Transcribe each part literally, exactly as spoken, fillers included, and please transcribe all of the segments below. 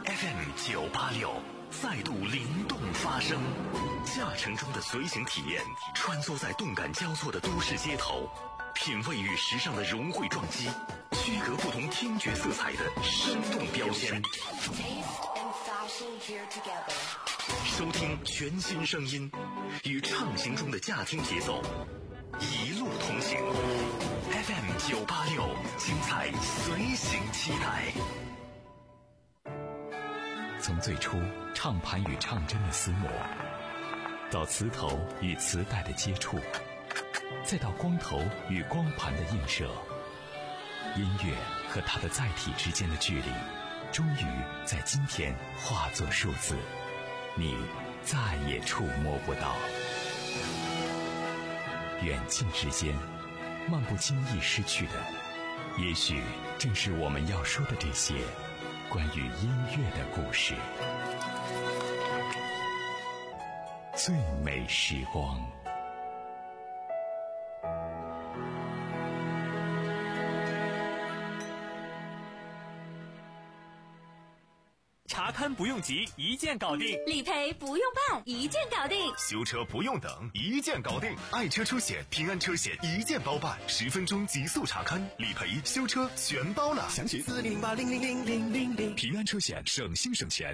F M 九八六再度灵动发声，驾乘中的随行体验，穿梭在动感交错的都市街头，品味与时尚的融汇撞击，区隔不同听觉色彩的生动标签。收听全新声音，与畅行中的驾听节奏，一路同行。F M 九八六，精彩随行期待。 从最初唱盘与唱针的厮磨，到磁头与磁带的接触，再到光头与光盘的映射，音乐和它的载体之间的距离，终于在今天化作数字，你再也触摸不到。远近之间，漫不经意失去的，也许正是我们要说的这些关于音乐的故事。最美时光。 查勘不用急，一键搞定； 理赔不用办，一键搞定； 修车不用等，一键搞定。爱车出险，平安车险一键包办，十分钟极速查勘、理赔、修车全包了。详情四零八零零零零零零。平安车险，省心省钱。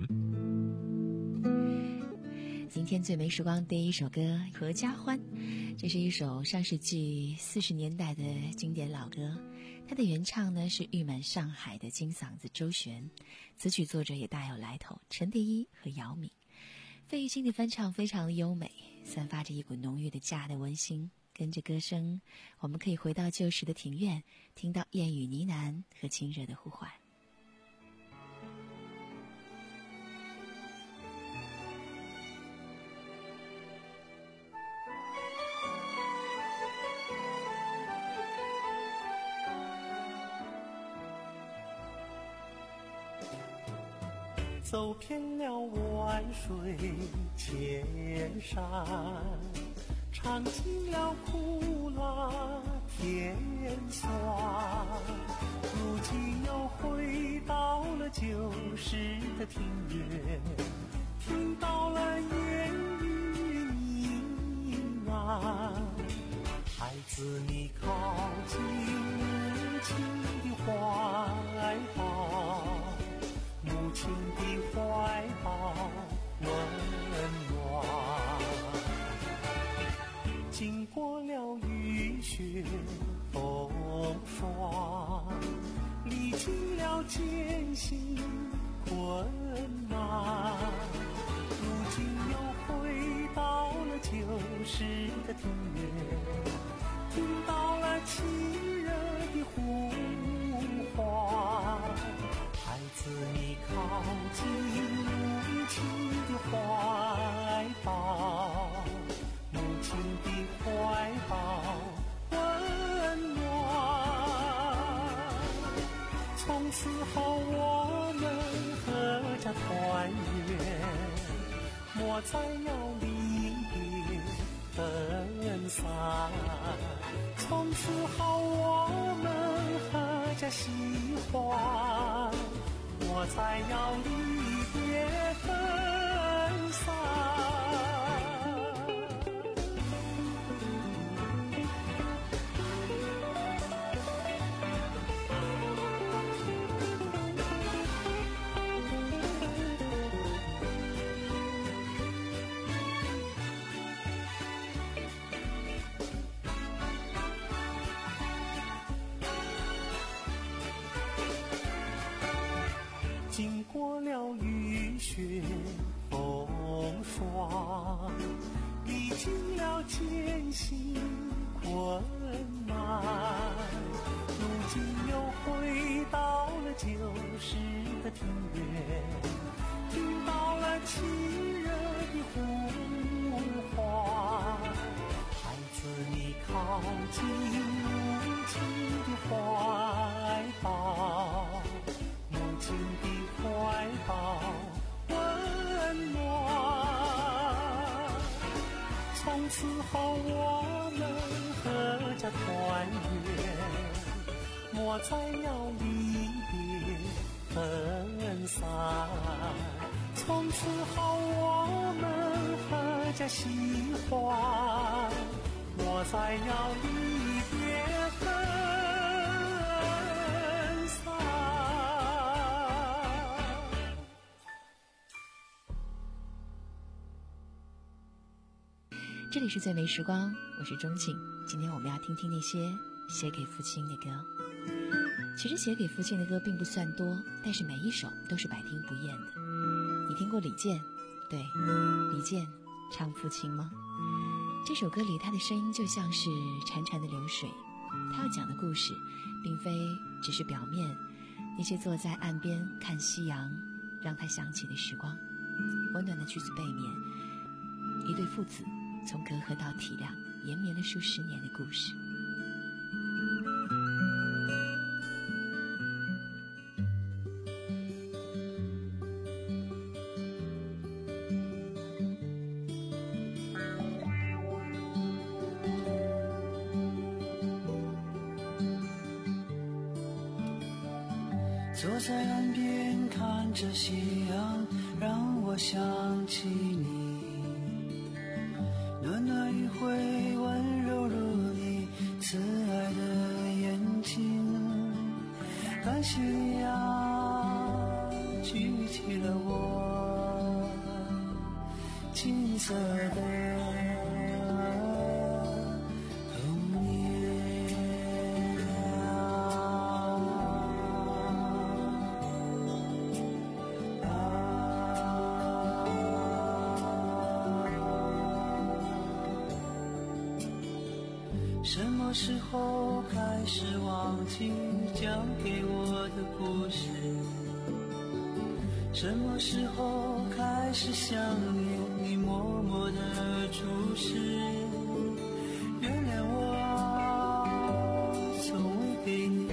今天最美时光第一首歌《合家欢》，这是一首上世纪四十年代的经典老歌，它的原唱呢是誉满上海的金嗓子周璇，词曲作者也大有来头，陈蝶衣和姚敏。费玉清的翻唱非常的优美，散发着一股浓郁的家的温馨。跟着歌声，我们可以回到旧时的庭院，听到燕语呢喃和亲热的呼唤。 走遍了万水千山，尝尽了苦辣甜酸，如今又回到了旧时的庭院，听到了烟雨呢喃。孩子，你靠近母亲的怀抱，母亲的怀抱温暖，经过了雨雪风霜，历经了艰辛困难，如今又回到了旧时的庭院，听到了亲热的呼唤。孩子，你靠近母亲的怀抱，母亲的怀抱温暖。从此后我们阖家团圆，莫再要离别分散。从此后我们阖家喜欢，莫再要离别分散。经过了雨雪风霜，历经了艰辛困难，如今又回到了旧时的庭院，听到了亲热的呼唤。孩子，你靠近母亲的怀抱，母亲的怀抱温暖。从此后我们阖家团圆，莫再要离别分散。 从此后我们合家新欢，莫再要离别分散。 这里是最美时光，我是钟庆。今天我们要听听那些写给父亲的歌。其实写给父亲的歌并不算多，但是每一首都是百听不厌的。你听过李健？对，李健唱父亲吗？这首歌里他的声音就像是潺潺的流水，他要讲的故事并非只是表面那些坐在岸边看夕阳让他想起的时光。温暖的句子背面，一对父子从隔阂到体谅，延绵了数十年的故事。 坐在岸边看着夕阳，让我想起你，暖暖余晖温柔如你慈爱的眼睛。感谢你啊，举起了我金色的什么时候开始忘记讲给我的故事？什么时候开始想念你默默的注视？原谅我啊，从未给你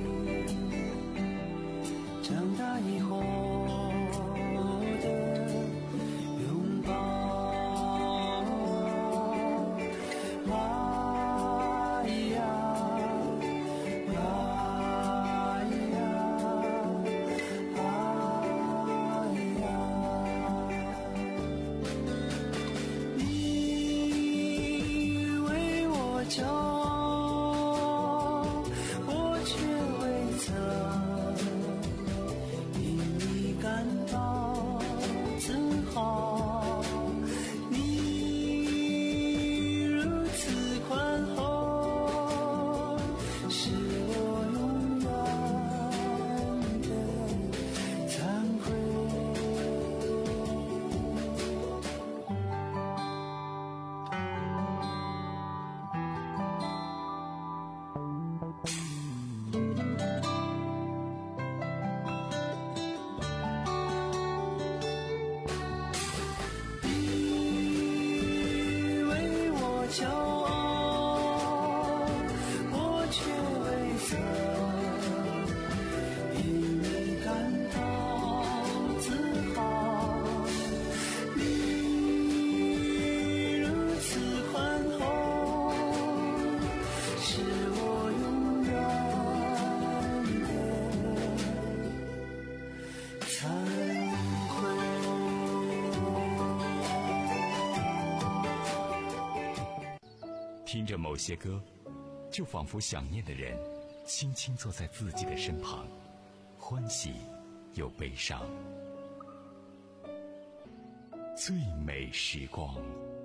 长大以后的拥抱。 听着某些歌，就仿佛想念的人轻轻坐在自己的身旁，欢喜又悲伤。最美时光。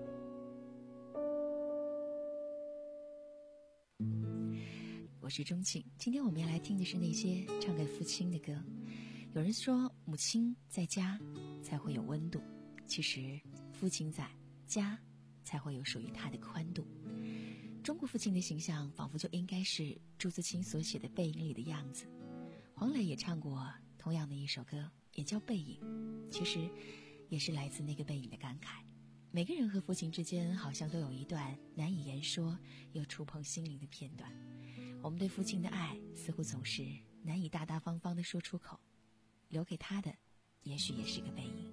我是钟庆，今天我们要来听的是那些唱给父亲的歌。有人说母亲在家才会有温度，其实父亲在家才会有属于他的宽度。中国父亲的形象仿佛就应该是朱自清所写的《背影》里的样子。黄磊也唱过同样的一首歌，也叫《背影》，其实也是来自那个背影的感慨。每个人和父亲之间好像都有一段难以言说又触碰心灵的片段，我们对父亲的爱似乎总是难以大大方方地说出口，留给他的也许也是个背影。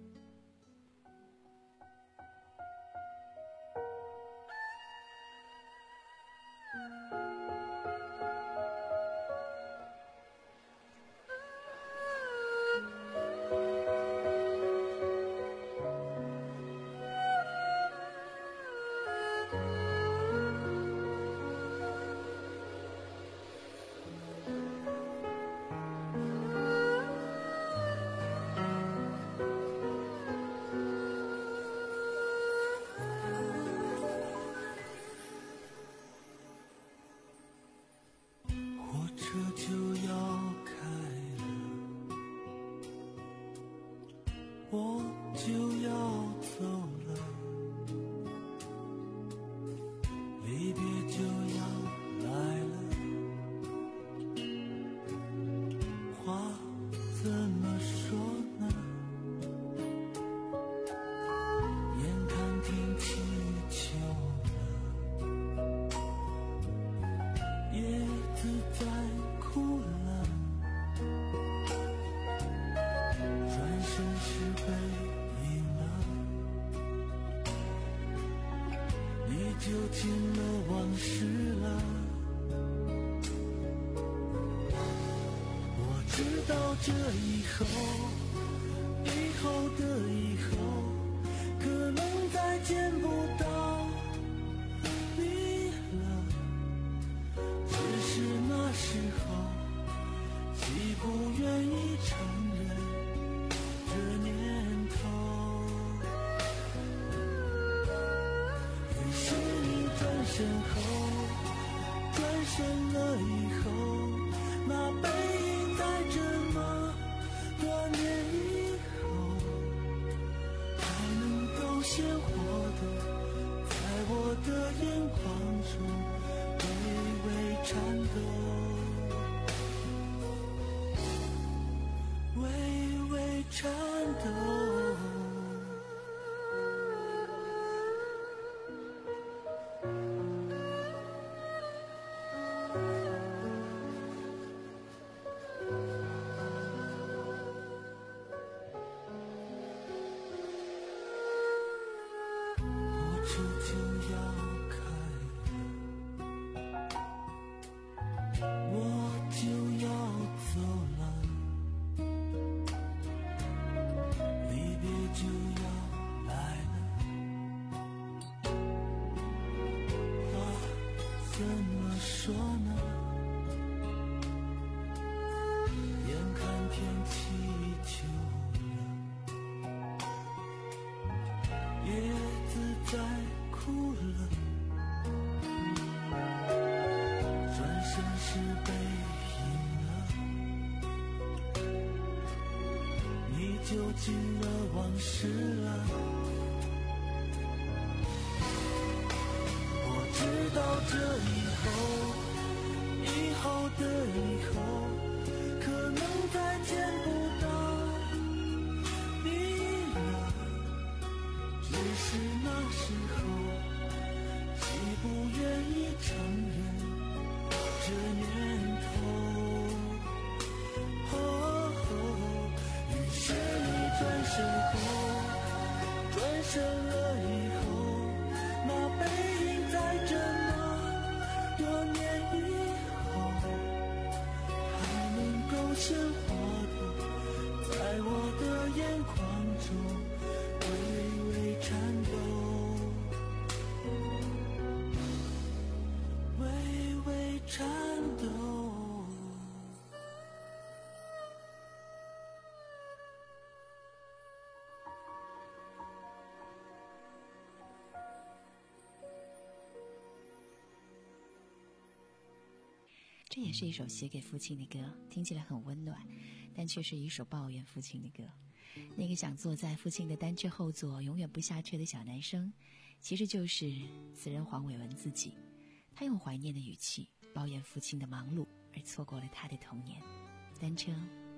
车就要开了，我就要走了，离别就要来了，话怎么说呢？眼看天气秋了，叶子在哭了，转身是背影了，你就进了往事了。我知道这以后，以后的以后，可能再见不到你了。只是那时候，既不愿意承认这念头，于是你转身后，转身了以后，那背影在这么多年以后，还能够鲜活的在我的眼眶中微微颤抖，微微颤抖。火车就要开了，我就要走了，离别就要来了，话怎么说呢？眼看天气秋了，叶子在哭了，转身是背影了，你就进了往事了。我知道这以后，以后的以后，可能再见不到你了。只是那时候，既不愿意承认这念头，哦，于是你转身后，转身了以后，那背影在这么多年以后，还能够鲜活的在我的眼眶中微微颤抖，微微颤抖。 这也是一首写给父亲的歌，听起来很温暖，但却是一首抱怨父亲的歌。那个想坐在父亲的单车后座永远不下车的小男生，其实就是词人黄伟文自己。他用怀念的语气抱怨父亲的忙碌，而错过了他的童年。单车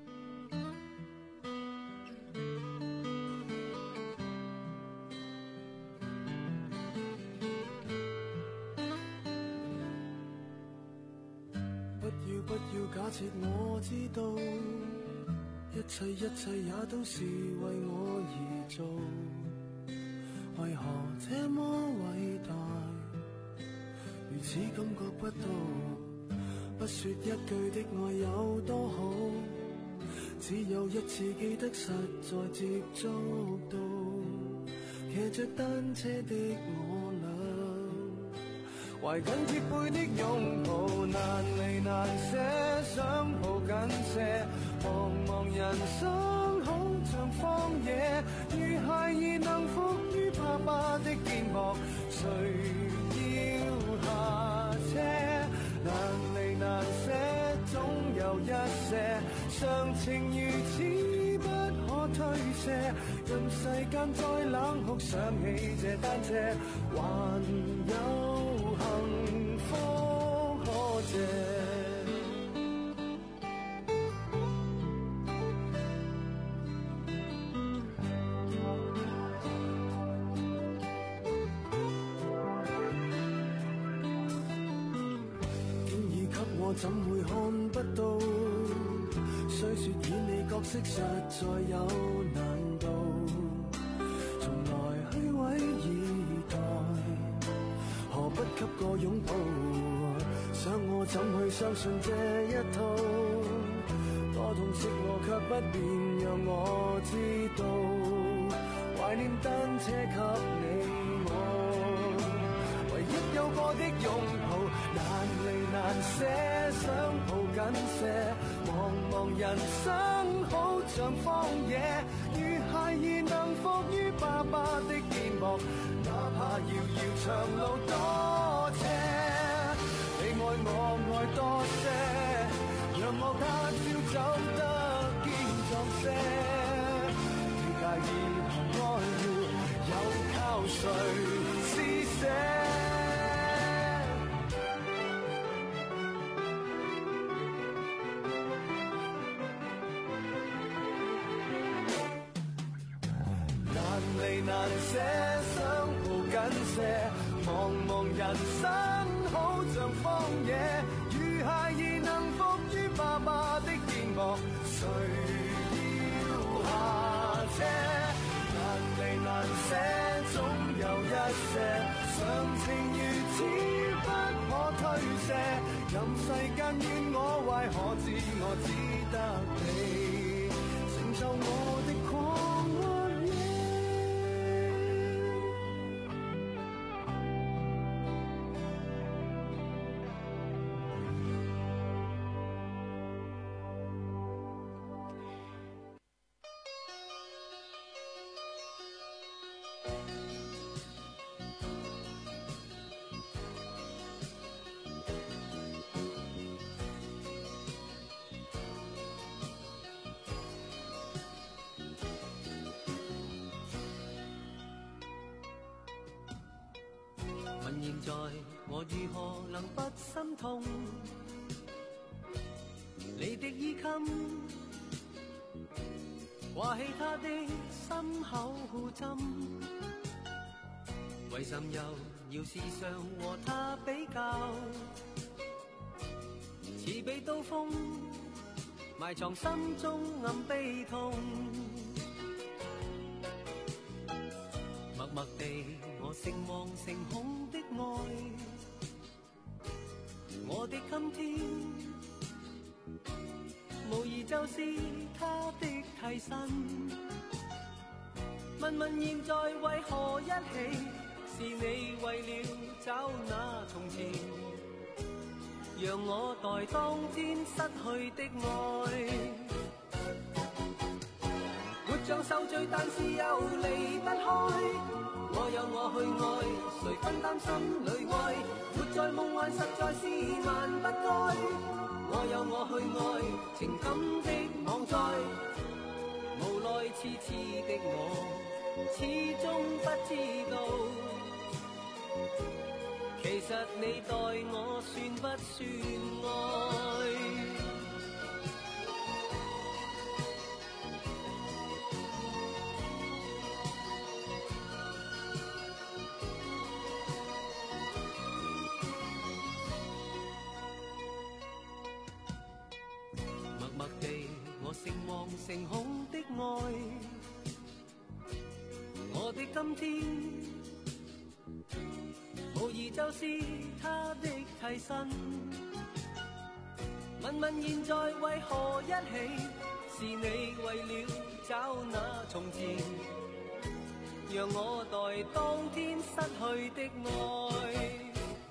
不要假設我知道，一切一切也都是為我而做，為何這麼偉大，如此感覺不到，不說一句的愛有多好，只有一次記得實在接觸到，騎着單車的我倆，懷緊貼背的擁抱，難離難捨，想抱緊些，茫茫人生好像荒野，如孩兒能伏於爸爸的肩膊，誰要下車？難離難捨，總些，任世間再冷酷，想起這單車，還有幸福可借。我怎會看不到？雖說演你角色實在有難度，從來虛偽以待，何不給個擁抱？想我怎去相信這一套？多痛惜我卻不便讓我知道，懷念單車給你我，唯一有過的擁抱，難離難捨。想抱緊些，茫茫人生好像荒野，如孩兒能伏於爸爸的肩膊，哪怕遙遙長路多斜，你愛我愛多些，讓我他朝走得堅壯些，期待以後愛要有靠誰施捨。離難捨，想抱緊些，茫茫人生好像荒野，如孩兒能伏於爸爸的肩膊，誰要下車？難離難捨，總有一些，常情如此不可推卸，任世間怨我壞，可知我只得你承受我的狂愛。問現在我如何能不心痛？你的衣襟掛起他的心口針，為甚又要時常和他比較？似被刀鋒埋藏心中暗悲痛，默默地我誠惶誠恐的愛，我的今天無疑就是他的替身。問問現在為何一起？是你為了找那從前，讓我待當天失去的愛。活像受罪，但是又離不開。我有我去愛，誰分擔心裏愛？活在夢幻實在是萬不該。我有我去愛，情感的網在，無奈痴痴的我，始終不知道，其實你待我算不算愛？默默地我誠惶誠恐的愛，我的今天無疑就是他的替身。問問現在為何一起？是你為了找那從前，讓我待當天失去的愛。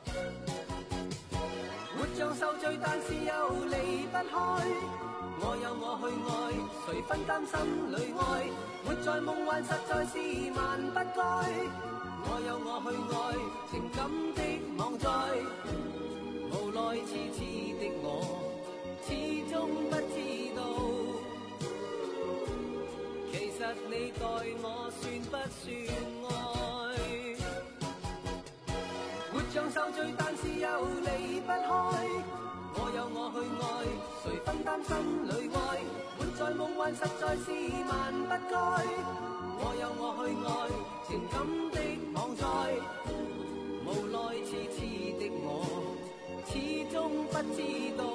活像受罪，但是又離不開。我有我去愛，誰分擔心裏愛？活在夢幻實在是萬不該。我有我去愛，情感的網在，無奈痴痴的我，始終不知道，其實實你待我算不算愛？活像受罪，但是又離不開。我有我去愛，誰分擔心裏愛？活在夢幻實在是萬不該。我有我去愛，情感的網載。無奈痴痴的我，始終不知道，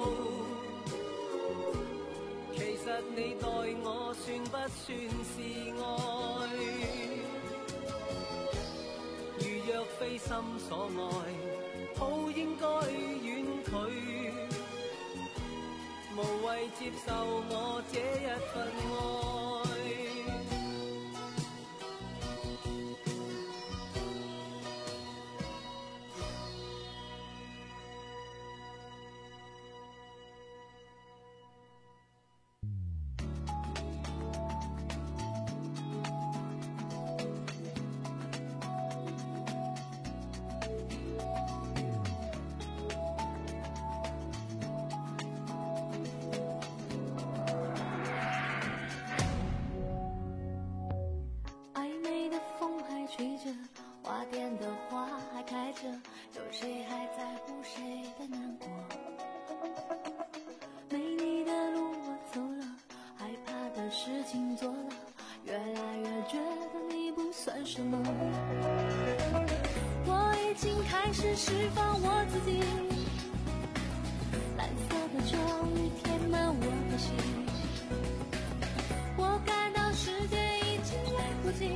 其實你待我算不算是愛？如若非心所愛，好應該婉拒，無謂接受我這一份愛。 有谁还在乎谁的难过？没你的路我走了，害怕的事情做了，越来越觉得你不算什么。我已经开始释放我自己，蓝色的终于填满我的心。我感到世界已经来不及，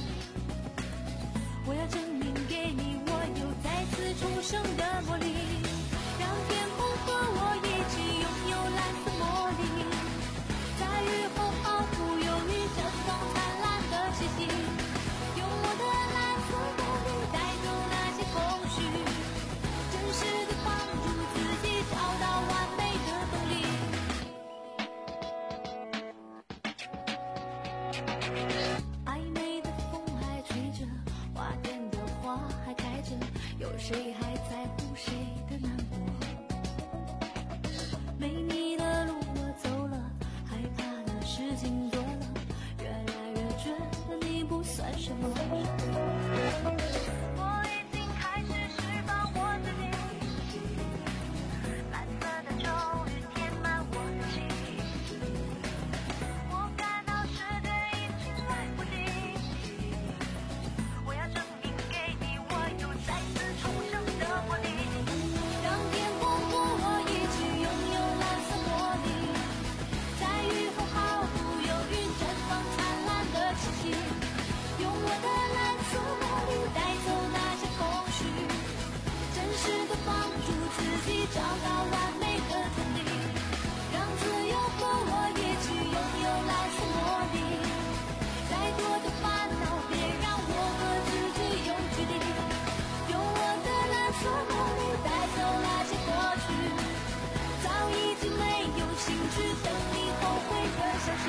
我要证明给你我有再次重生的魔力，让天空和我一起拥有蓝色魔力，在雨后毫不犹豫绽放灿烂的气息，用我的蓝色魔力带走那些空虚，真实的帮助自己找到完美的动力。暧昧的风还吹着，花店的花还开着，有谁还在乎谁的难过？没你的路我走了，害怕的事情做了，越来越觉得你不算什么。我已经开始释放我自己，蓝色的终于填满我的心，我感到世界已经来不及，我要证明给你我有再次重生的魔力，让天空和我一起拥有蓝色魔力，在雨后毫不犹豫绽放灿烂的气息，用我的蓝色魔力带走那些空虚，真实的帮助自己找到完美的动力，让自由和我一起拥有蓝色魔力，再多的烦恼别让我和自己有距离，用我的蓝色魔力带走那些过去，早已经没有兴趣等你后悔的消息。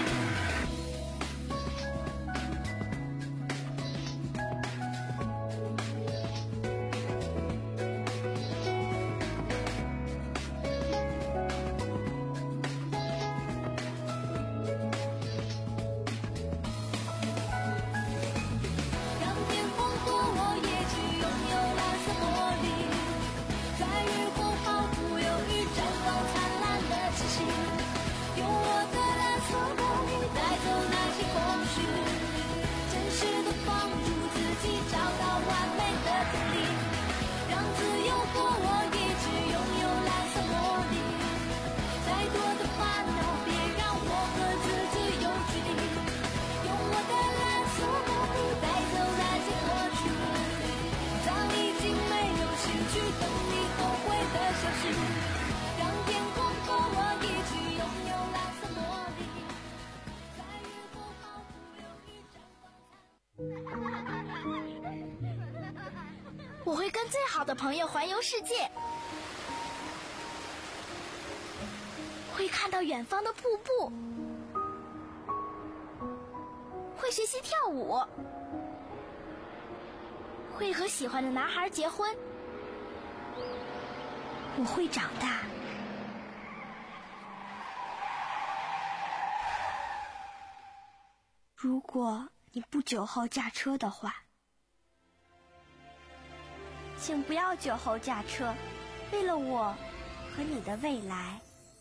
让天空和我一起拥有蓝色魔力，在雨后毫不犹豫绽放灿烂的气息，用我的蓝色魔力带走那些空虚，真实的帮助自己找到完美的动力，让自由和我一起拥有蓝色魔力，再多的烦恼别让我和自己有距离，用我的蓝色魔力带走那些过去，早已经没有兴趣等你后悔的消息，让天空和我一起拥有蓝色魔力，在雨后毫不犹豫绽放我会跟最好的朋友环游世界，会看到远方的瀑布，会学习跳舞，会和喜欢的男孩结婚，我会长大。 如果你不酒后驾车的话，请不要酒后驾车，为了我和你的未来。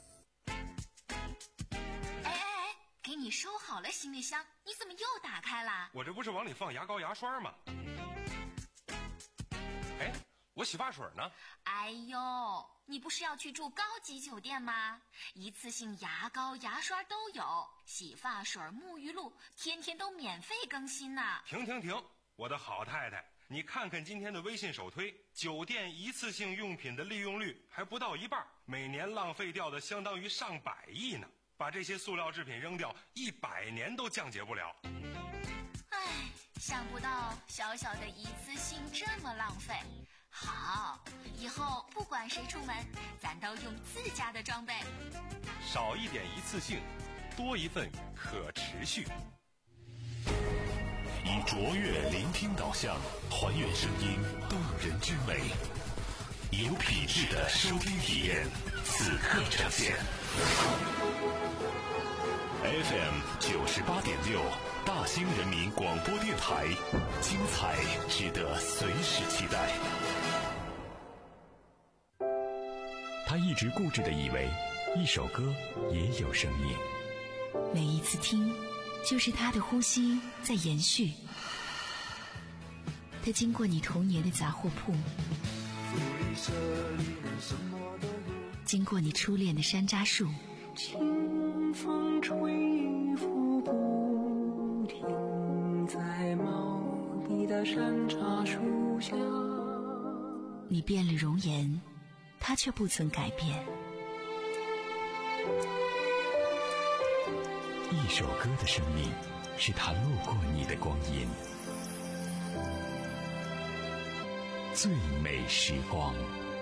哎哎哎，给你收好了行李箱，你怎么又打开了？ 我这不是往里放牙膏牙刷吗？哎，我洗发水呢？ 哎呦，你不是要去住高级酒店吗？一次性牙膏牙刷都有，洗发水沐浴露天天都免费更新呢。 停停停，我的好太太，你看看今天的微信首推，酒店一次性用品的利用率还不到一半，每年浪费掉的相当于上百亿呢。把这些塑料制品扔掉，一百年都降解不了。 唉，想不到小小的一次性这么浪费。好，以后不管谁出门，咱都用自家的装备。 少一点一次性，多一份可持续。 以卓越聆听导向，还原声音动人之美，有品质的收听体验，此刻呈现。F M 九十八点六，大兴人民广播电台，精彩值得随时期待。 他一直固执地以为，一首歌也有生命。 每一次听，就是他的呼吸在延续。他经过你童年的杂货铺，经过你初恋的山楂树， 清风吹拂不停，在茂密的山楂树下。 你变了容颜，他却不曾改变。 一首歌的生命，是他路过你的光阴。最美时光。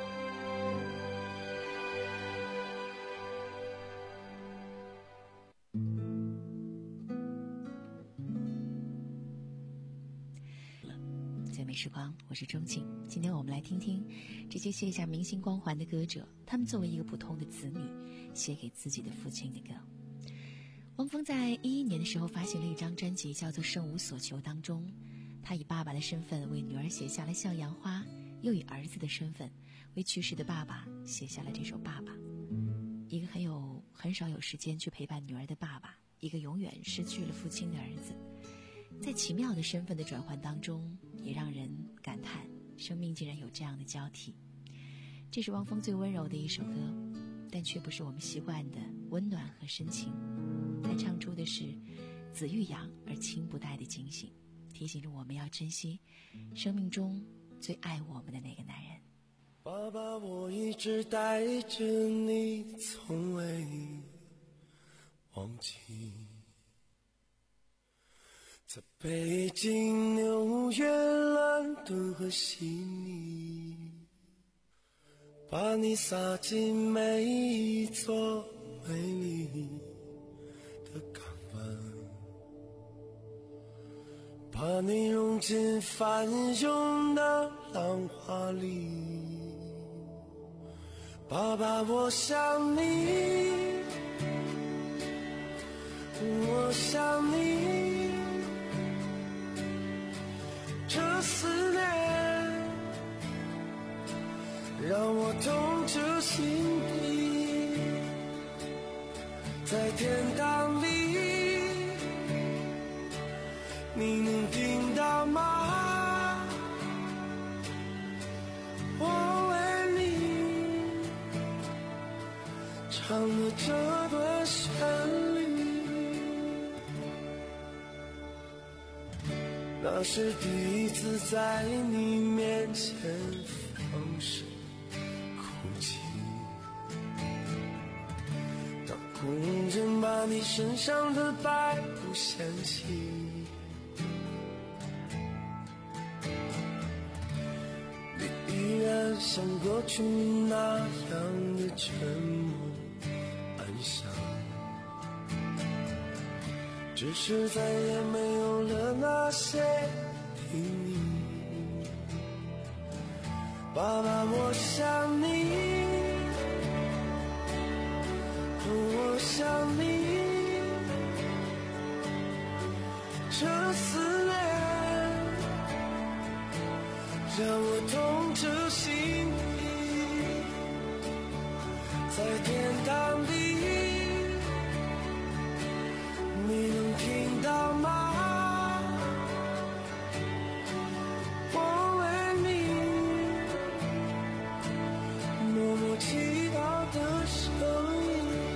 最美时光，我是钟静。今天我们来听听这些卸下明星光环的歌者，他们作为一个普通的子女，写给自己的父亲的歌。汪峰在一一年的时候发行了一张专辑，叫做《生无所求》，当中他以爸爸的身份为女儿写下了《向阳花》，又以儿子的身份为去世的爸爸写下了这首《爸爸》。一个很有很少有时间去陪伴女儿的爸爸，一个永远失去了父亲的儿子，在奇妙的身份的转换当中，也让人感叹生命竟然有这样的交替。这是汪峰最温柔的一首歌，但却不是我们习惯的温暖和深情。他唱出的是子欲养而亲不待的警醒，提醒着我们要珍惜生命中最爱我们的那个男人。 爸爸，我一直带着你，从未忘记，在北京、纽约、伦敦和悉尼，把你撒进每一座美丽的港湾，把你融进翻涌的浪花里。爸爸，我想你，我想你，这思念让我痛彻心底，在天堂里你能听到吗？我为你唱了这段旋律，那是第一次在你面前放声哭泣，当工人把你身上的白布掀起，你依然像过去那样的沉默安详，只是再也没有了那些叮咛。爸爸，我想你，我想你， 着思念，让我痛着心里，在天堂里，你能听到吗？我为你默默祈祷的声音。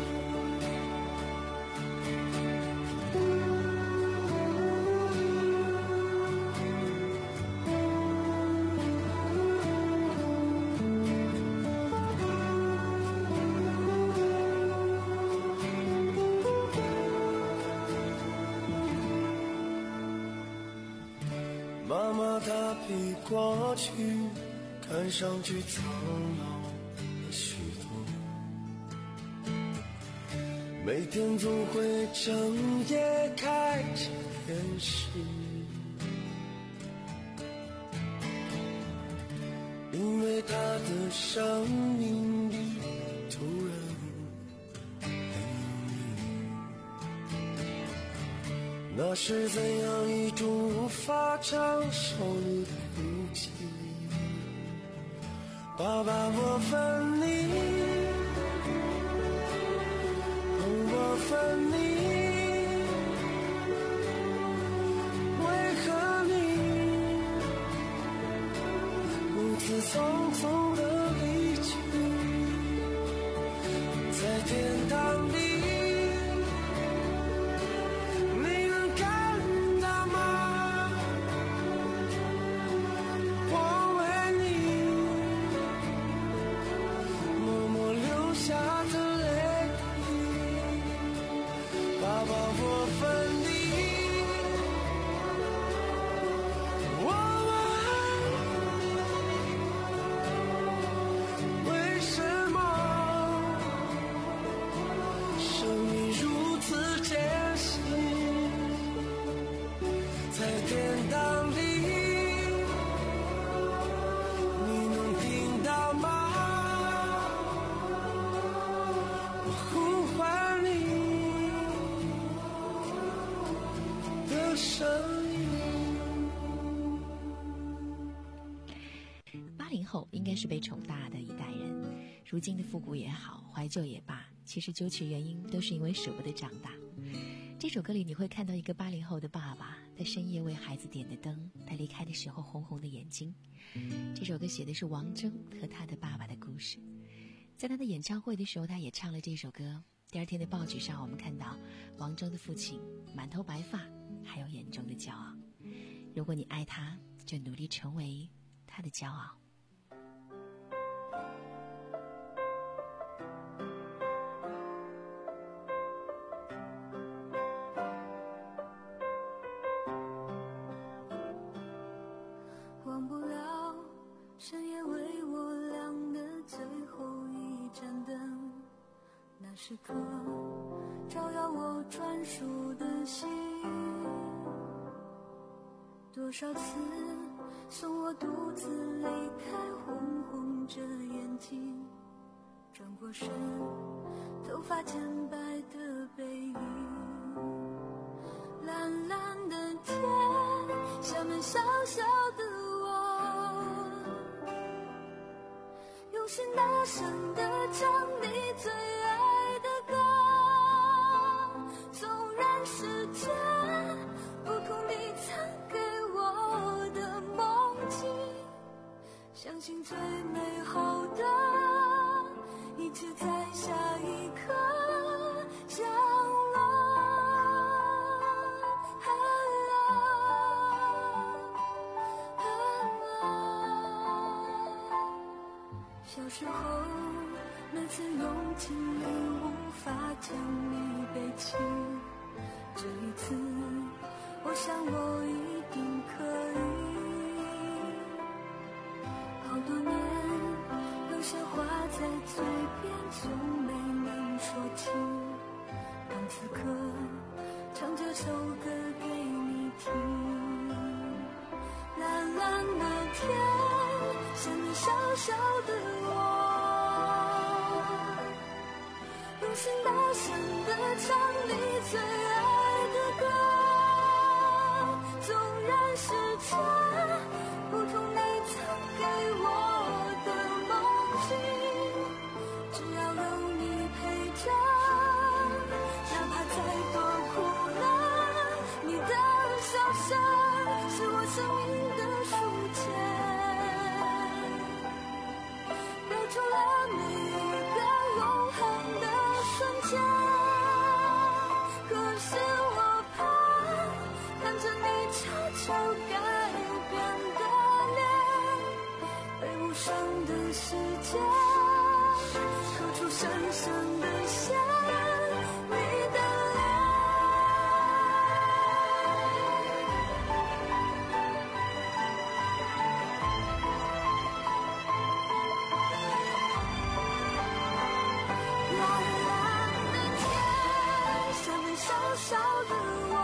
妈妈她比过去看上去苍老了许多，每天总会整夜开着电视，因为她的生命里突然那是怎样一种无法承受的孤寂？爸爸，我分你，我分你，为何你如此匆匆的离去？在天堂里。 八零后应该是被宠大的一代人，如今的复古也好，怀旧也罢，其实究其原因都是因为舍不得长大。这首歌里你会看到一个八零后的爸爸，在深夜为孩子点的灯，他离开的时候红红的眼睛。这首歌写的是王铮和他的爸爸的故事。在他的演唱会的时候，他也唱了这首歌。第二天的报纸上，我们看到王铮的父亲满头白发，还有眼中的骄傲。如果你爱他，就努力成为他的骄傲。 忘不了深夜为我亮的最后一盏灯，那时刻照耀我专属的心。多少次送我独自离开，红红着眼睛，转过身，头发渐白的背影。蓝蓝的天，下面小小的我，用心大声地唱你最爱的歌。纵然世界不同你曾给我的梦境，相信最美好的一切在下一刻降落。小时候那次用尽力无法将你背起，这一次我想我一定可以。好多年有些话在嘴边总没能说清，当此刻唱这首歌给你听。蓝蓝的天，下面小小的我，用心大声地唱你最爱的歌。 生命的书签，标出了每一个永恒的瞬间。可是我怕看着你悄悄改变的脸，被无声的时间刻出深深的线，你的脸。蓝蓝的天，下面小小的我，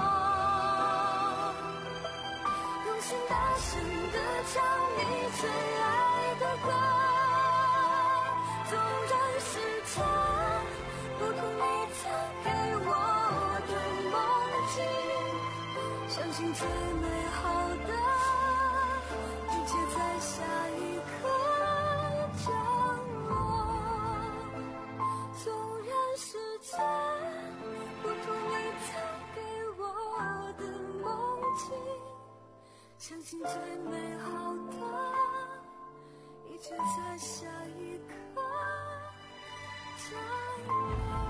用心大声地唱你最爱的歌。纵然时差，不图你曾给我的梦境，相信最美好的一切在下一刻降落。纵然时间不图你曾给我的梦境，相信最美好的一切在下一刻降落。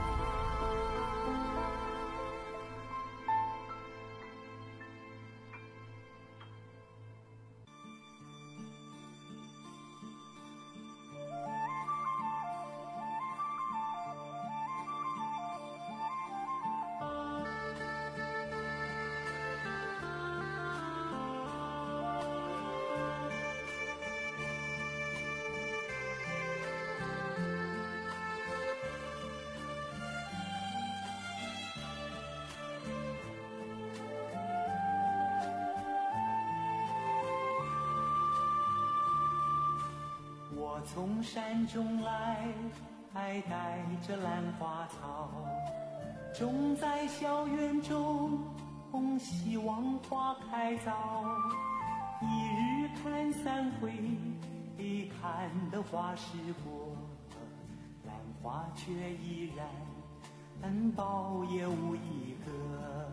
我从山中来，还带着兰花草，种在校园中，希望花开早。一日看三回，看得花时过，兰花却依然恩宝也无一个。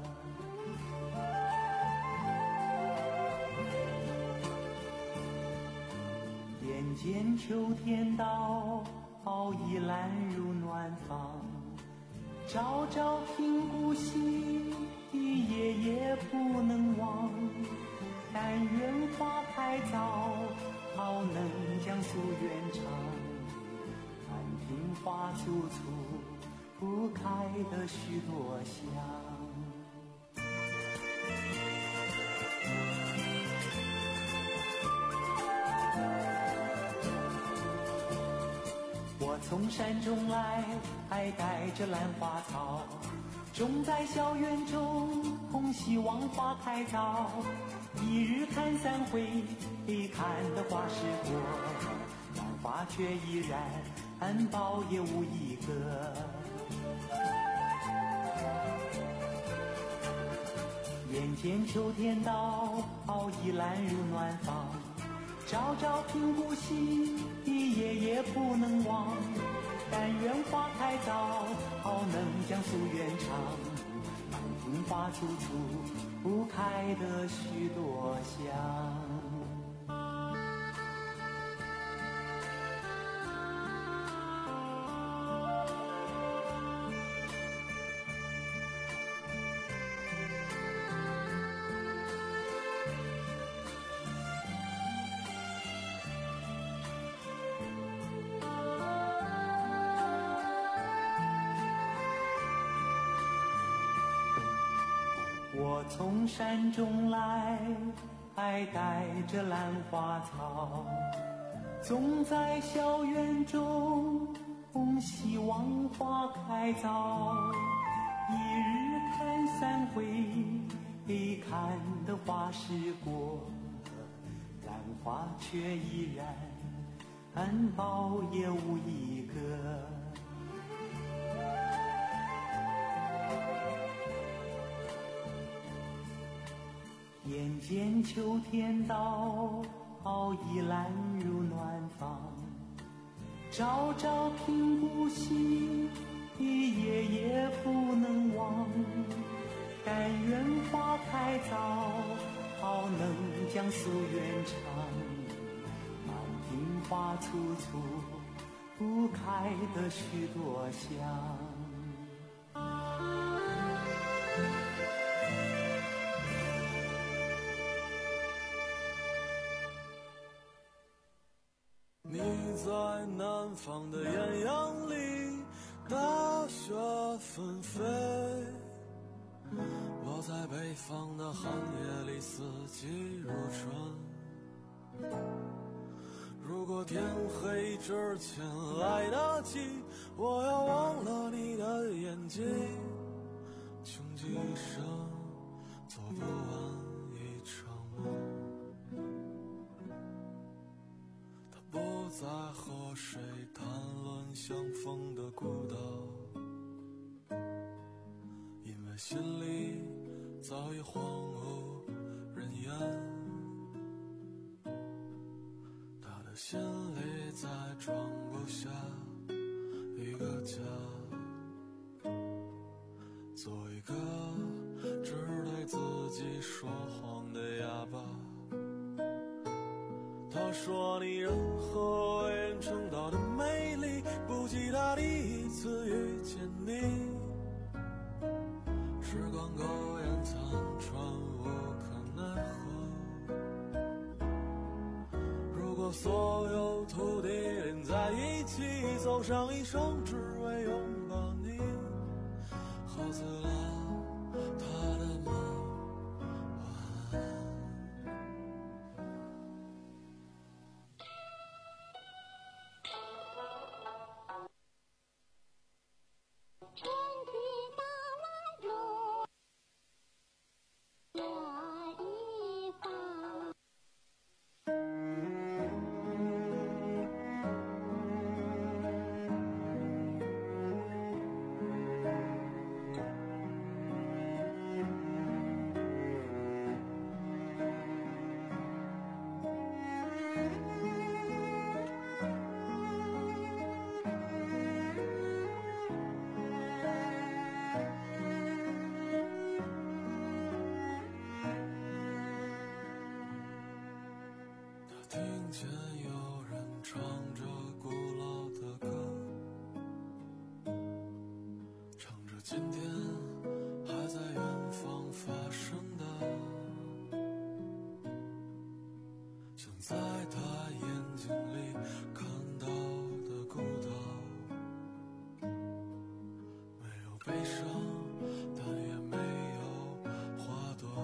眼见秋天到，已懒入暖房，朝朝听故稀，夜夜不能忘。但愿花开早，好能将夙愿偿。看庭花簇簇，不开的许多香。我从山中来，还带着兰花草，种在校园中，希望花开早。一日看三回，看得花时过，兰花却依然恩宝也无一个。眼见秋天到，已懒入暖房，朝朝听故稀，夜夜不能忘。但愿花开早，好能将夙愿偿。满庭花簇簇，不开的许多香。我从山中来，还带着兰花草，种在校园中，希望花开早。一日看三回，看得花时过，兰花却依然恩宝也无一个。眼见秋天到，已懒入暖房，朝朝听故稀，夜夜不能忘。但愿花开早，好能江苏远唱，满庭花簇簇，不开的许多香。 你在南方的艳阳里，大雪纷飞，我在北方的寒夜里，四季如春。如果天黑之前来得及，我要忘了你的眼睛，穷极一生做不完一场梦。他不再和谁谈论相逢的孤岛，因为心里早已荒无人烟。他的心里再装不下一个家，做一个只对自己说谎的哑巴。他说你任何为人称道的美丽，不及他第一次遇见你。时光苟延残喘，无可奈何。如果所有土地连在一起，走上一生只为拥抱你，喝醉了他的梦。听见有人唱着古老的歌，唱着今天还在远方发生的，像在他眼睛里看到的孤岛，没有悲伤，但也没有花朵。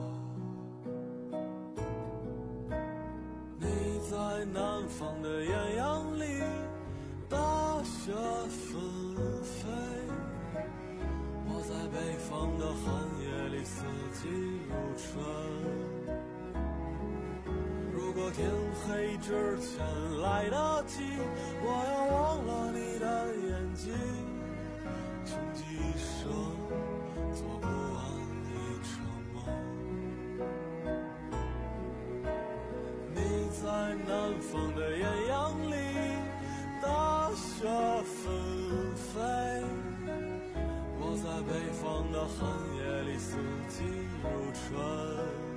你在南方的艳阳里，大雪纷飞，我在北方的寒夜里，四季如春。如果天黑之前来得及，我要忘了你的眼睛，穷极一生做不完一场梦。你在南方的艳阳里，大雪纷飞，我在北方的寒夜里，四季如春。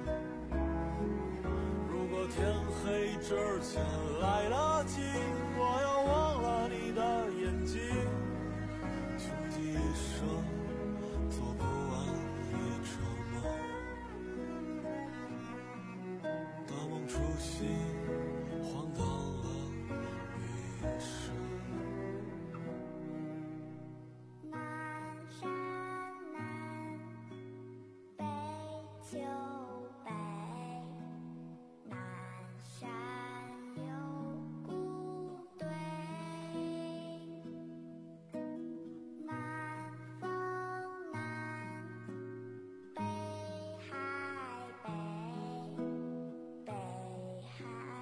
如果天黑之前来得及，我要忘了你的眼睛，穷极一生做不完一场梦。大梦初醒，荒唐了一生。 南山南，北秋北，南山有古堆，南风南，北海北，北海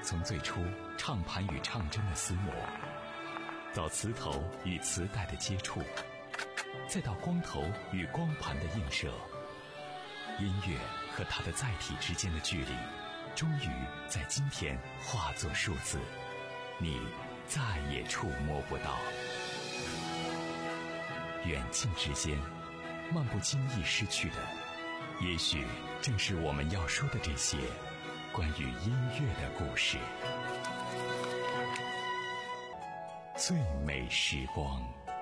从最初唱盘与唱针的撕磨，到磁头与磁带的接触，再到光头与光盘的映射，音乐和它的载体之间的距离，终于在今天化作数字，你再也触摸不到。远近之间，漫不经意失去的，也许正是我们要说的这些关于音乐的故事。最美时光。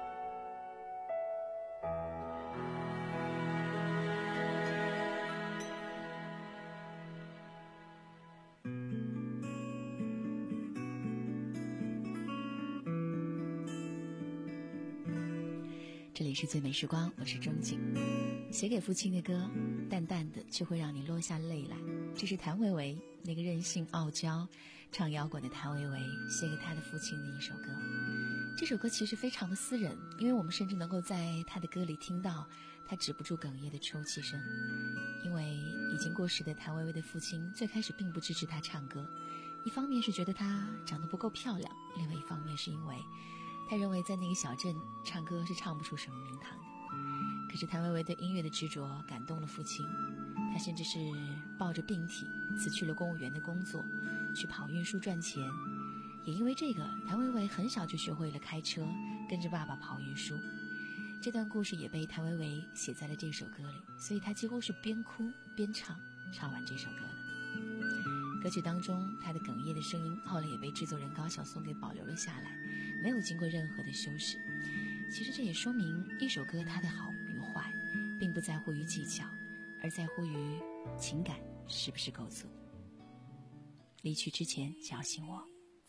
这里是最美时光，我是钟景。写给父亲的歌，淡淡的却会让你落下泪来。这是谭维维，那个任性傲娇唱摇滚的谭维维写给他的父亲的一首歌。这首歌其实非常的私人，因为我们甚至能够在他的歌里听到他止不住哽咽的抽泣声。因为已经过世的谭维维的父亲最开始并不支持他唱歌，一方面是觉得他长得不够漂亮，另外一方面是因为他认为在那个小镇唱歌是唱不出什么名堂的。可是谭维维对音乐的执着感动了父亲，他甚至是抱着病体辞去了公务员的工作，去跑运输赚钱。也因为这个，谭维维很小就学会了开车，跟着爸爸跑运输。这段故事也被谭维维写在了这首歌里，所以他几乎是边哭边唱，唱完这首歌的。歌曲当中他的哽咽的声音后来也被制作人高晓松给保留了下来，没有经过任何的修饰。其实这也说明一首歌它的好与坏并不在乎于技巧，而在乎于情感是不是够足。离去之前叫醒我，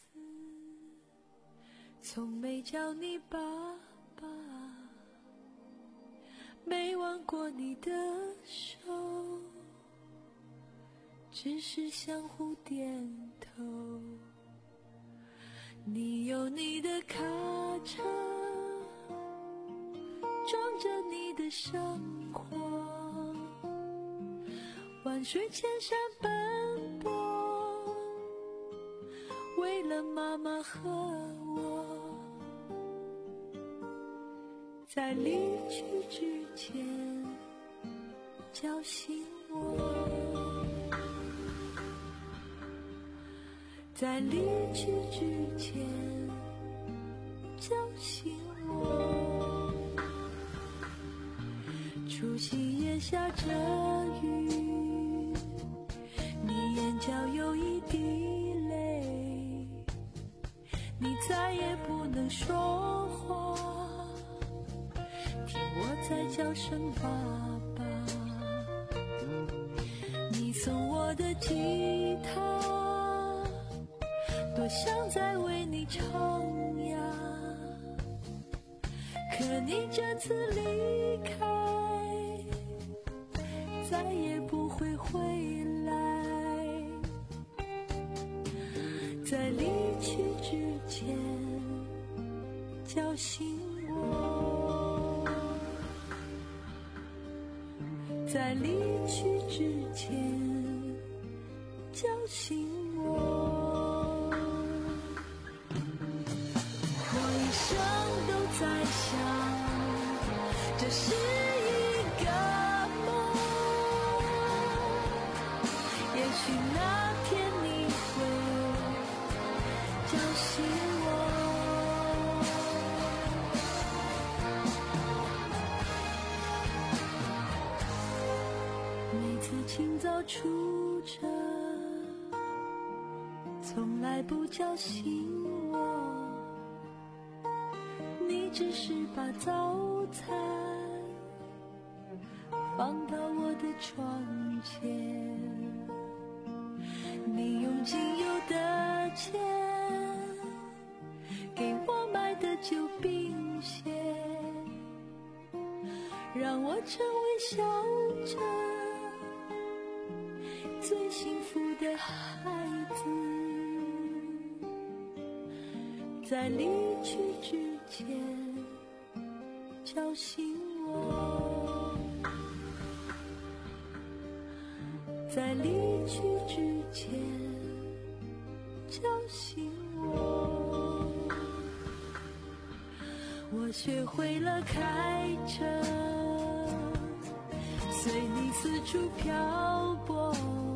从没叫你爸爸，没挽过你的手，只是相互点头。你有你的卡车，装着你的生活，万水千山奔波，为了妈妈和我。在离去之前叫醒我，在离去之前叫醒我。除夕夜下着雨，你眼角有一滴泪，你再也不能说话，听我在叫声爸爸。你送我的吉他，多想再为你唱呀，可你这次离开，再也不会回来。在离去之前叫醒我，在离去之前叫醒我。我一生都在想，这是一个梦，也许那天你会叫醒我。每次清早出车，从来不叫醒我，你只是把早餐放到我的床前，你用仅有的钱给我买的旧冰鞋，让我成为小镇最幸福的孩子。在离去之前叫醒我，在离去之前醒我，我学会了开车，随你四处漂泊，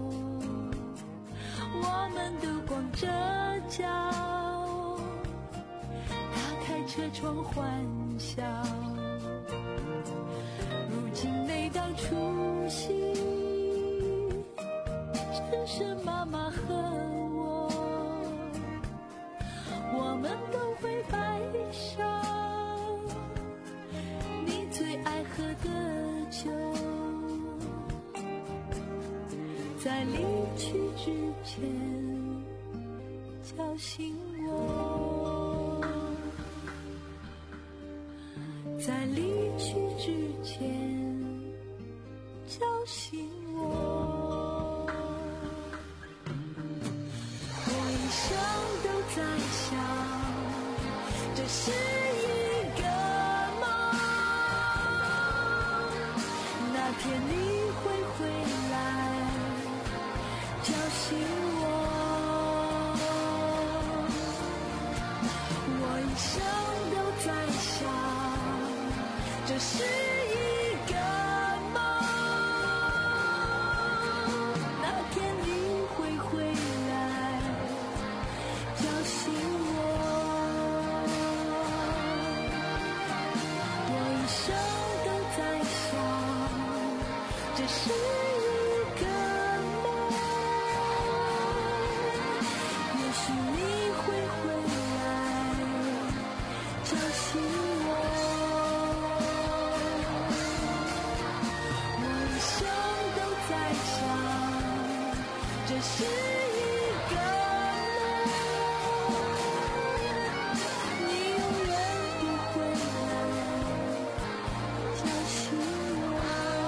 我们都光着脚，打开车窗欢笑。如今每当除夕，只剩妈妈和我，我们都会摆上你最爱喝的酒，在离去之前叫醒我，在离去之前叫醒我。我一生都在想，这是一个梦，那天你会回来叫醒我。我一生都在想，这是一个梦，那天你会回来叫醒我。我一生都在想，这是一个梦，也许你会回来叫醒我。这是一个梦，你永远不会来叫醒我。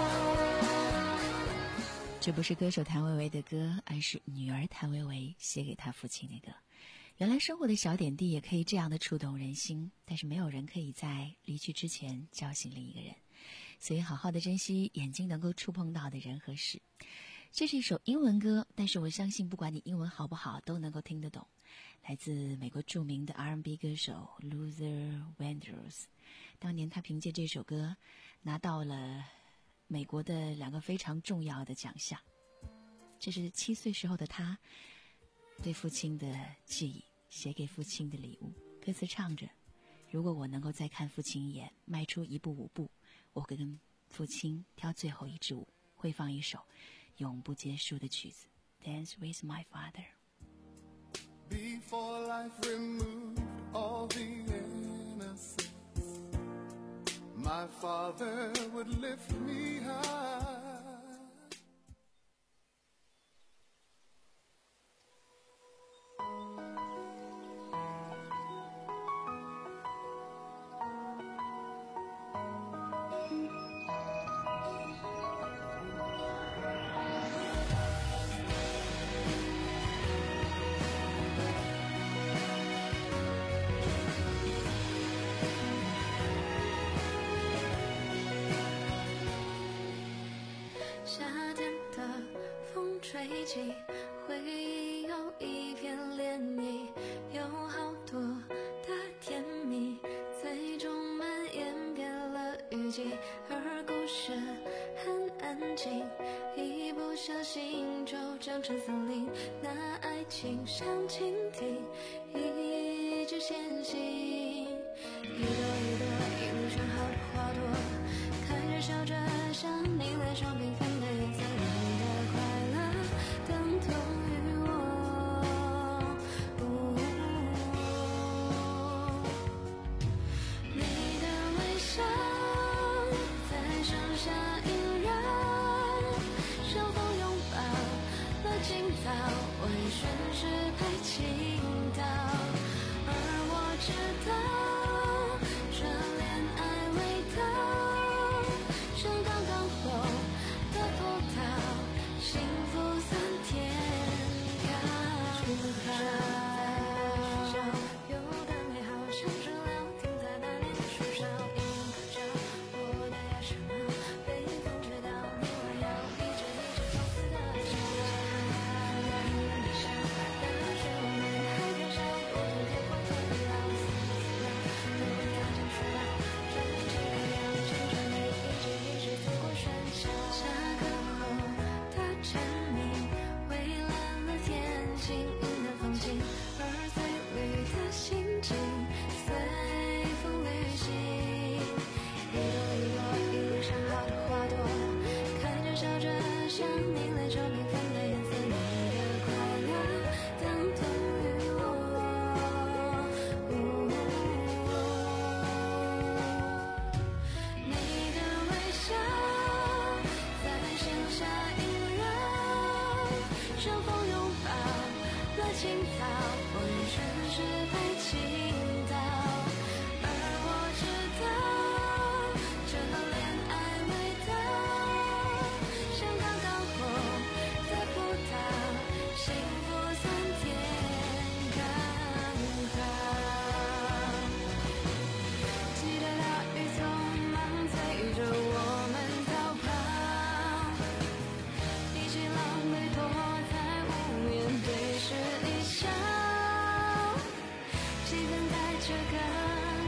这不是歌手谭维维的歌，而是女儿谭维维写给她父亲的歌。原来生活的小点滴也可以这样的触动人心，但是没有人可以在离去之前叫醒另一个人，所以好好的珍惜眼睛能够触碰到的人和事。这是一首英文歌，但是我相信不管你英文好不好都能够听得懂。来自美国著名的 R and B 歌手 Luther Vandross， 当年他凭借这首歌拿到了美国的两个非常重要的奖项。这是七岁时候的他对父亲的记忆，写给父亲的礼物。歌词唱着，如果我能够再看父亲一眼，迈出一步五步，我会跟父亲跳最后一支舞，会放一首永不结束的曲子 Dance with my father。 Before life removed all the innocence, my father would lift me high. 回忆有一片涟漪，有好多的甜蜜，最终蔓延变了雨季，而故事很安静，一不小心就长成森林，那爱情像蜻蜓，一直前行，一朵一朵一路上好的花朵，看着笑着向你脸上缤纷的颜色，你的快乐等同于我、哦、你的微笑在盛夏依然相逢拥抱了今早，微醺时拍起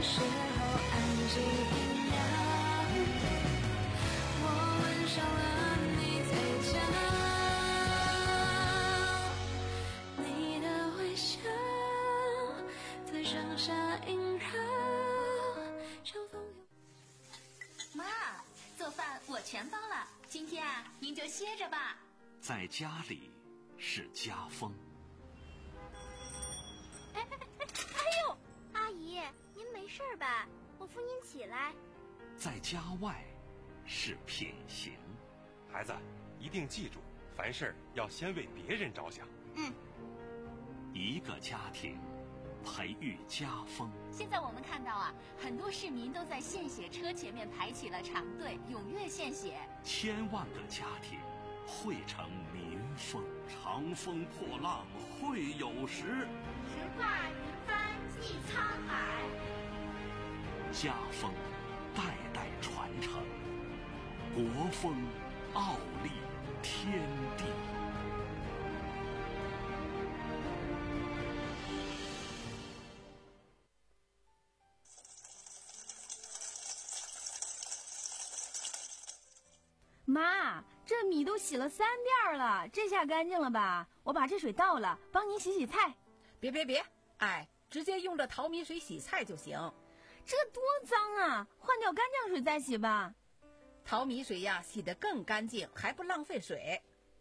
时候安静一样。我吻上了你嘴角，你的微笑在上下萦绕，像风涌。 妈，做饭我全包了，今天啊，您就歇着吧。 在家里是家风。 哎哎哎哎呦，阿姨，您没事吧？我扶您起来。 在家外是品行。 孩子，一定记住，凡事要先为别人着想。 嗯。 一个家庭培育家风。 现在我们看到啊，很多市民都在献血车前面排起了长队，踊跃献血。 千万个家庭汇成民风。长风破浪会有时， 直挂云帆济沧海。 家风代代传承，国风傲立天地。 妈，这米都洗了三遍了，这下干净了吧？我把这水倒了，帮您洗洗菜。 别别别，哎，直接用这淘米水洗菜就行。 这多脏啊，换掉干酱水再洗吧。 淘米水呀，洗得更干净，还不浪费水。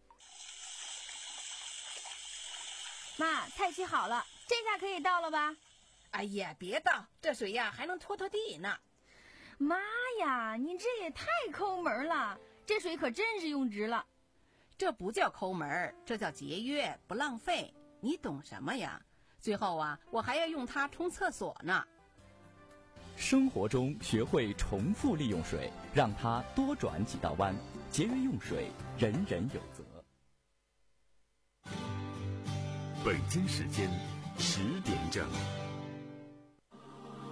妈，菜洗好了，这下可以倒了吧？ 哎呀，别倒，这水呀还能拖拖地呢。 妈呀，你这也太抠门了，这水可真是用值了。 这不叫抠门，这叫节约，不浪费。你懂什么呀？最后啊，我还要用它冲厕所呢。 生活中学会重复利用水，让它多转几道弯，节约用水，人人有责。 北京时间十点整。